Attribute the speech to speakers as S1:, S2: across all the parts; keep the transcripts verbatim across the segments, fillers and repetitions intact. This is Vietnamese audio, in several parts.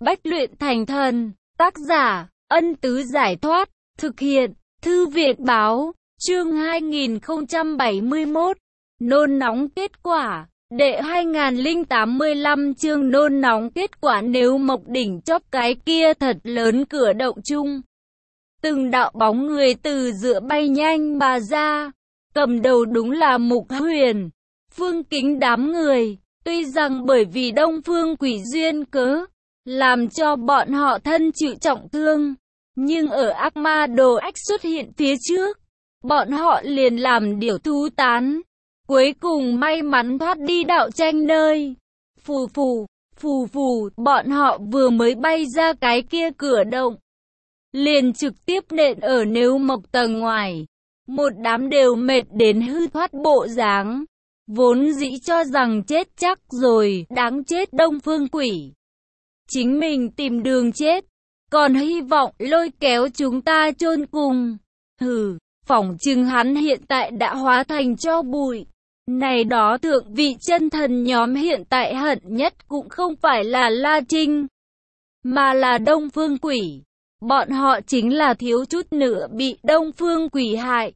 S1: Bách luyện thành thần. Tác giả, Ân Tứ Giải Thoát. Thực hiện, Thư Việt Báo. Chương hai nghìn không trăm bảy mươi mốt. Nôn nóng kết quả. Đệ hai nghìn không trăm tám mươi lăm chương nôn nóng kết quả. Nếu Mộc Đỉnh chóp cái kia thật lớn cửa động chung. Từng đạo bóng người từ giữa bay nhanh mà ra. Cầm đầu đúng là Mục Huyền, Phương Kính đám người. Tuy rằng bởi vì Đông Phương Quỷ duyên cớ, làm cho bọn họ thân chịu trọng thương, nhưng ở ác ma đồ ách xuất hiện phía trước, bọn họ liền làm điều thú tán. Cuối cùng may mắn thoát đi đạo tranh nơi. Phù phù, phù phù, bọn họ vừa mới bay ra cái kia cửa động, liền trực tiếp nện ở Nếu Mộc tầng ngoài. Một đám đều mệt đến hư thoát bộ dáng. Vốn dĩ cho rằng chết chắc rồi, đáng chết Đông Phương Quỷ. Chính mình tìm đường chết, còn hy vọng lôi kéo chúng ta chôn cùng. Hừ, phỏng chừng hắn hiện tại đã hóa thành tro bụi. Này đó thượng vị chân thần nhóm hiện tại hận nhất cũng không phải là La Trinh, mà là Đông Phương Quỷ. Bọn họ chính là thiếu chút nữa bị Đông Phương Quỷ hại.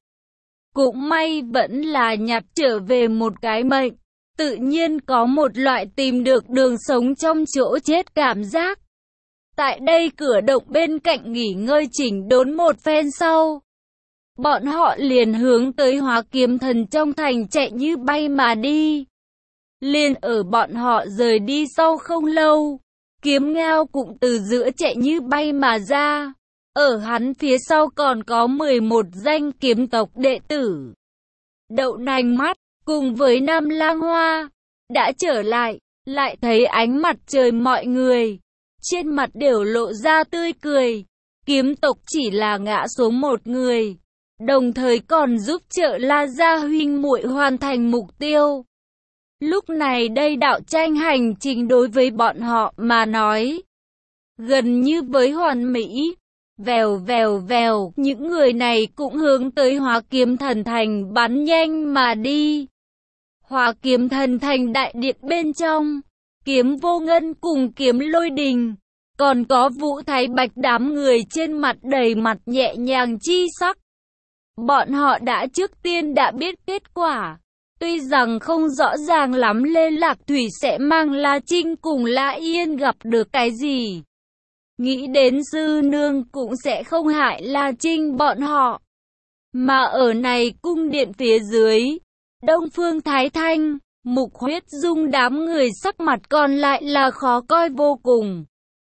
S1: Cũng may vẫn là nhặt trở về một cái mệnh. Tự nhiên có một loại tìm được đường sống trong chỗ chết cảm giác. Tại đây cửa động bên cạnh nghỉ ngơi chỉnh đốn một phen sau, bọn họ liền hướng tới Hóa Kiếm Thần trong thành chạy như bay mà đi. Liền ở bọn họ rời đi sau không lâu, Kiếm Ngao cũng từ giữa chạy như bay mà ra. Ở hắn phía sau còn có mười một danh kiếm tộc đệ tử. Đậu Nành Mắt cùng với Nam Lang Hoa đã trở lại, lại thấy ánh mặt trời mọi người trên mặt đều lộ ra tươi cười. Kiếm tộc chỉ là ngã xuống một người, đồng thời còn giúp trợ La Gia huynh muội hoàn thành mục tiêu. Lúc này đây đạo tranh hành trình đối với bọn họ mà nói gần như với hoàn mỹ. Vèo vèo vèo, những người này cũng hướng tới Hóa Kiếm Thần thành bắn nhanh mà đi. Hóa Kiếm Thần thành đại điện bên trong, Kiếm Vô Ngân cùng Kiếm Lôi Đình, còn có Vũ Thái Bạch đám người trên mặt đầy mặt nhẹ nhàng chi sắc. Bọn họ đã trước tiên đã biết kết quả. Tuy rằng không rõ ràng lắm Lê Lạc Thủy sẽ mang La Trinh cùng La Yên gặp được cái gì. Nghĩ đến sư nương cũng sẽ không hại La Trinh bọn họ. Mà ở này cung điện phía dưới, Đông Phương Thái Thanh, Mục Huyết Dung đám người sắc mặt còn lại là khó coi vô cùng.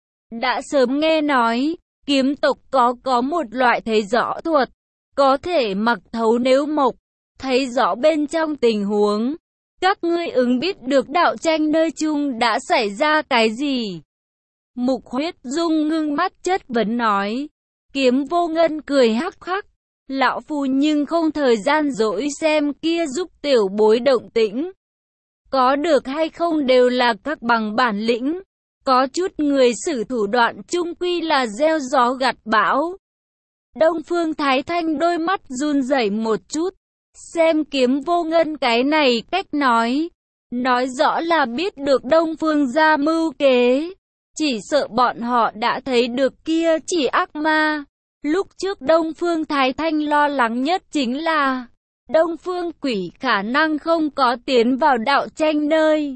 S1: Đã sớm nghe nói, kiếm tộc có có một loại thấy rõ thuật, có thể mặc thấu Nếu Mộc, thấy rõ bên trong tình huống. Các ngươi ứng biết được đạo tranh nơi chung đã xảy ra cái gì? Mục Huyết Dung ngưng mắt chất vấn nói. Kiếm Vô Ngân cười hắc hắc. Lão phu nhưng không thời gian dỗi xem kia giúp tiểu bối động tĩnh. Có được hay không đều là các bằng bản lĩnh. Có chút người sử thủ đoạn chung quy là gieo gió gặt bão. Đông Phương Thái Thanh đôi mắt run rẩy một chút. Xem Kiếm Vô Ngân cái này cách nói. Nói rõ là biết được Đông Phương ra mưu kế. Chỉ sợ bọn họ đã thấy được kia chỉ ác ma. Lúc trước Đông Phương Thái Thanh lo lắng nhất chính là Đông Phương Quỷ khả năng không có tiến vào đạo tranh nơi.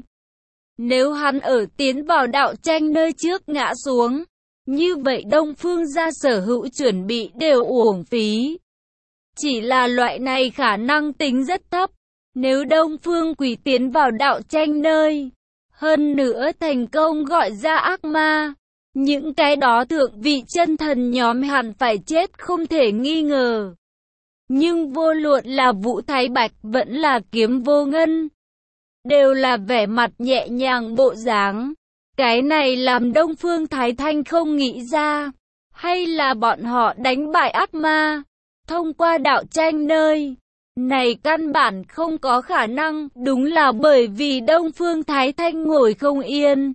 S1: Nếu hắn ở tiến vào đạo tranh nơi trước ngã xuống, như vậy Đông Phương gia sở hữu chuẩn bị đều uổng phí. Chỉ là loại này khả năng tính rất thấp. Nếu Đông Phương Quỷ tiến vào đạo tranh nơi, hơn nữa thành công gọi ra ác ma, những cái đó thượng vị chân thần nhóm hẳn phải chết không thể nghi ngờ. Nhưng vô luận là Vũ Thái Bạch vẫn là Kiếm Vô Ngân, đều là vẻ mặt nhẹ nhàng bộ dáng. Cái này làm Đông Phương Thái Thanh không nghĩ ra, hay là bọn họ đánh bại ác ma thông qua đạo tranh nơi. Này căn bản không có khả năng, đúng là bởi vì Đông Phương Thái Thanh ngồi không yên.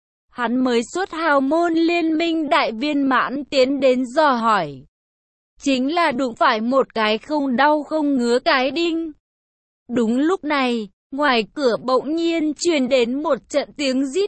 S1: Hắn mới xuất hào môn liên minh đại viên mãn tiến đến dò hỏi. Chính là đụng phải một cái không đau không ngứa cái đinh. Đúng lúc này, ngoài cửa bỗng nhiên truyền đến một trận tiếng rít.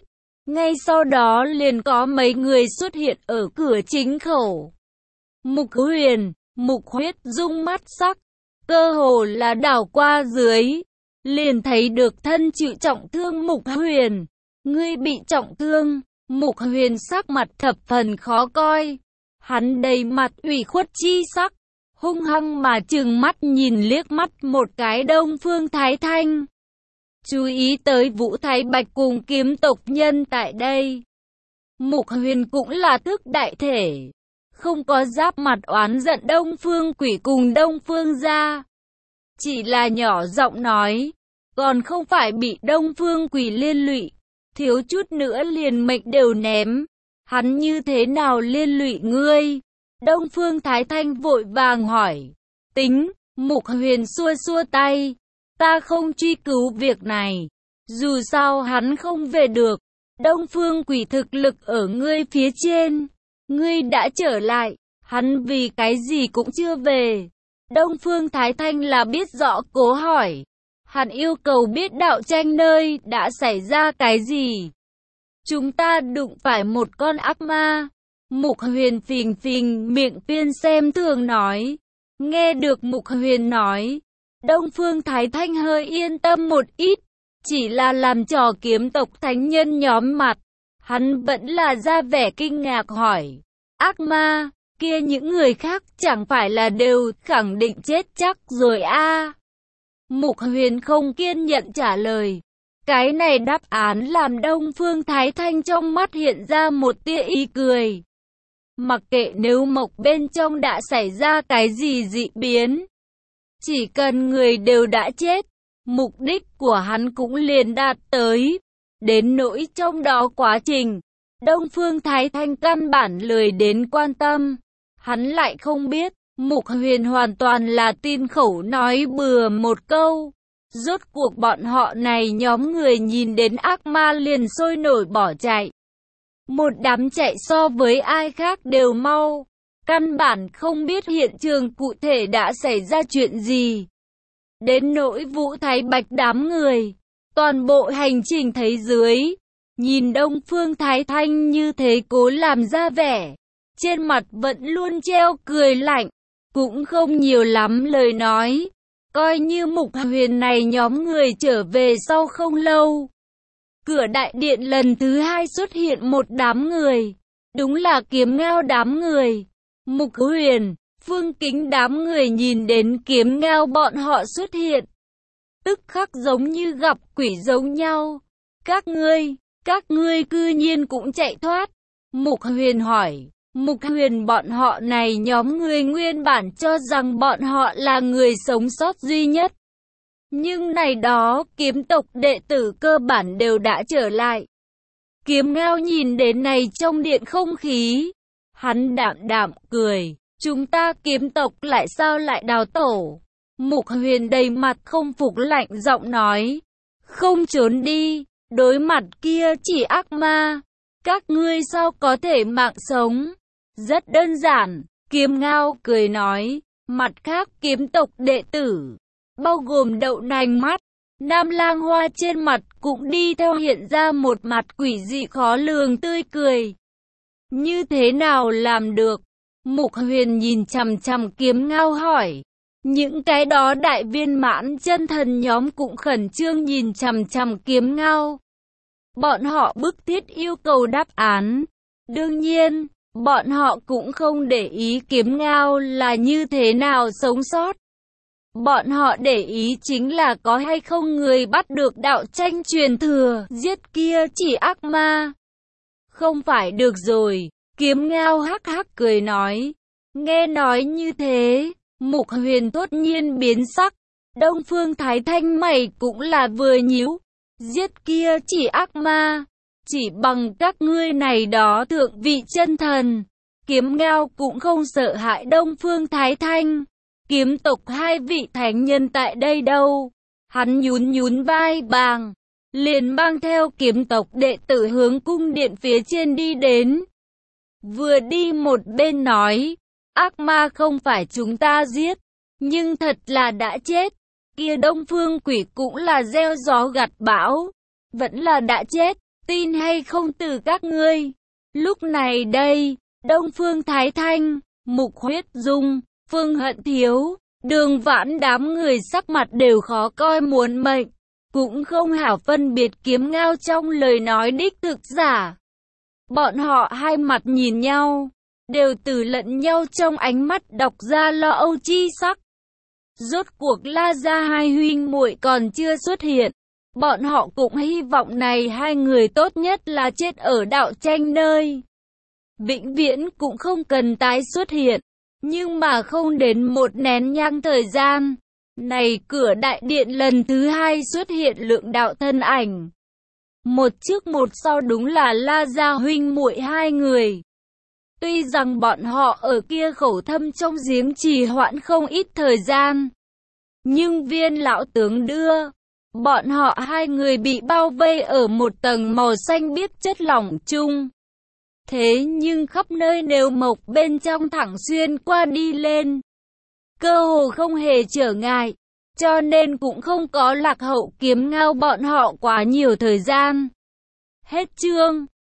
S1: Ngay sau đó liền có mấy người xuất hiện ở cửa chính khẩu. Mục Huyền, Mục Huyết dung mắt sắc, cơ hồ là đảo qua dưới, liền thấy được thân chịu trọng thương Mục Huyền. Ngươi bị trọng thương? Mục Huyền sắc mặt thập phần khó coi, hắn đầy mặt ủy khuất chi sắc, hung hăng mà trừng mắt nhìn liếc mắt một cái Đông Phương Thái Thanh. Chú ý tới Vũ Thái Bạch cùng kiếm tộc nhân tại đây. Mục Huyền cũng là thức đại thể, không có giáp mặt oán giận Đông Phương Quỷ cùng Đông Phương gia. Chỉ là nhỏ giọng nói, còn không phải bị Đông Phương Quỷ liên lụy, thiếu chút nữa liền mệnh đều ném. Hắn như thế nào liên lụy ngươi? Đông Phương Thái Thanh vội vàng hỏi. Tính, Mục Huyền xua xua tay. Ta không truy cứu việc này. Dù sao hắn không về được. Đông Phương Quỷ thực lực ở ngươi phía trên. Ngươi đã trở lại. Hắn vì cái gì cũng chưa về. Đông Phương Thái Thanh là biết rõ cố hỏi. Hắn yêu cầu biết đạo tranh nơi đã xảy ra cái gì. Chúng ta đụng phải một con ác ma. Mục Huyền phình phình miệng phiên xem thường nói. Nghe được Mục Huyền nói, Đông Phương Thái Thanh hơi yên tâm một ít. Chỉ là làm trò kiếm tộc thánh nhân nhóm mặt. Hắn vẫn là ra vẻ kinh ngạc hỏi. Ác ma, kia những người khác chẳng phải là đều khẳng định chết chắc rồi a? À? Mục Huyền không kiên nhẫn trả lời. Cái này đáp án làm Đông Phương Thái Thanh trong mắt hiện ra một tia ý cười. Mặc kệ nếu mộc bên trong đã xảy ra cái gì dị biến, chỉ cần người đều đã chết, mục đích của hắn cũng liền đạt tới. Đến nỗi trong đó quá trình, Đông Phương Thái Thanh căn bản lười đến quan tâm. Hắn lại không biết, Mục Huyền hoàn toàn là tin khẩu nói bừa một câu. Rốt cuộc bọn họ này nhóm người nhìn đến ác ma liền sôi nổi bỏ chạy. Một đám chạy so với ai khác đều mau. Căn bản không biết hiện trường cụ thể đã xảy ra chuyện gì. Đến nỗi Vũ Thái Bạch đám người, toàn bộ hành trình thấy dưới, nhìn Đông Phương Thái Thanh như thế cố làm ra vẻ, trên mặt vẫn luôn treo cười lạnh, cũng không nhiều lắm lời nói. Coi như Mục Huyền này nhóm người trở về sau không lâu. Cửa đại điện lần thứ hai xuất hiện một đám người. Đúng là Kiếm Ngao đám người. Mục Huyền, Phương Kính đám người nhìn đến Kiếm Ngao bọn họ xuất hiện, tức khắc giống như gặp quỷ giống nhau. Các ngươi, các ngươi cư nhiên cũng chạy thoát. Mục Huyền hỏi. Mục Huyền bọn họ này nhóm người nguyên bản cho rằng bọn họ là người sống sót duy nhất. Nhưng này đó kiếm tộc đệ tử cơ bản đều đã trở lại. Kiếm Ngao nhìn đến này trong điện không khí. Hắn đạm đạm cười. Chúng ta kiếm tộc lại sao lại đào tổ? Mục Huyền đầy mặt không phục lạnh giọng nói. Không trốn đi, đối mặt kia chỉ ác ma. Các ngươi sao có thể mạng sống? Rất đơn giản, Kiếm Ngao cười nói. Mặt khác kiếm tộc đệ tử, bao gồm Đậu Nành Mắt, Nam Lang Hoa trên mặt cũng đi theo hiện ra một mặt quỷ dị khó lường tươi cười. Như thế nào làm được? Mục Huyền nhìn chằm chằm Kiếm Ngao hỏi. Những cái đó đại viên mãn chân thần nhóm cũng khẩn trương nhìn chằm chằm Kiếm Ngao. Bọn họ bức thiết yêu cầu đáp án. Đương nhiên, bọn họ cũng không để ý Kiếm Ngao là như thế nào sống sót. Bọn họ để ý chính là có hay không người bắt được đạo tranh truyền thừa, giết kia chỉ ác ma. Không phải được rồi, Kiếm Ngao hắc hắc cười nói. Nghe nói như thế, Mục Huyền thốt nhiên biến sắc. Đông Phương Thái Thanh mày cũng là vừa nhíu. Giết kia chỉ ác ma, chỉ bằng các ngươi này đó thượng vị chân thần. Kiếm Ngao cũng không sợ hại Đông Phương Thái Thanh. Kiếm tộc hai vị thánh nhân tại đây đâu? Hắn nhún nhún vai bàng, liền mang theo kiếm tộc đệ tử hướng cung điện phía trên đi đến. Vừa đi một bên nói, ác ma không phải chúng ta giết, nhưng thật là đã chết. Kia Đông Phương Quỷ cũng là gieo gió gặt bão, vẫn là đã chết. tin hay không từ các ngươi. Lúc này đây, Đông Phương Thái Thanh, Mục Huyết Dung, Phương Hận Thiếu, Đường Vãn đám người sắc mặt đều khó coi muốn mệnh, cũng không hảo phân biệt Kiếm Ngao trong lời nói đích thực giả. Bọn họ hai mặt nhìn nhau, đều từ lẫn nhau trong ánh mắt đọc ra lo âu chi sắc. Rốt cuộc La gia hai huynh muội còn chưa xuất hiện, bọn họ cũng hy vọng này hai người tốt nhất là chết ở đạo tranh nơi. Vĩnh viễn cũng không cần tái xuất hiện, nhưng mà không đến một nén nhang thời gian, này cửa đại điện lần thứ hai xuất hiện lượng đạo thân ảnh. Một trước một sau đúng là La gia huynh muội hai người. Tuy rằng bọn họ ở kia khẩu thâm trong giếng trì hoãn không ít thời gian, nhưng Viên lão tướng đưa, bọn họ hai người bị bao vây ở một tầng màu xanh biếc chất lỏng chung. Thế nhưng khắp nơi đều mộc bên trong thẳng xuyên qua đi lên, cơ hồ không hề trở ngại, cho nên cũng không có Lạc Hậu Kiếm Ngao bọn họ quá nhiều thời gian. Hết chương.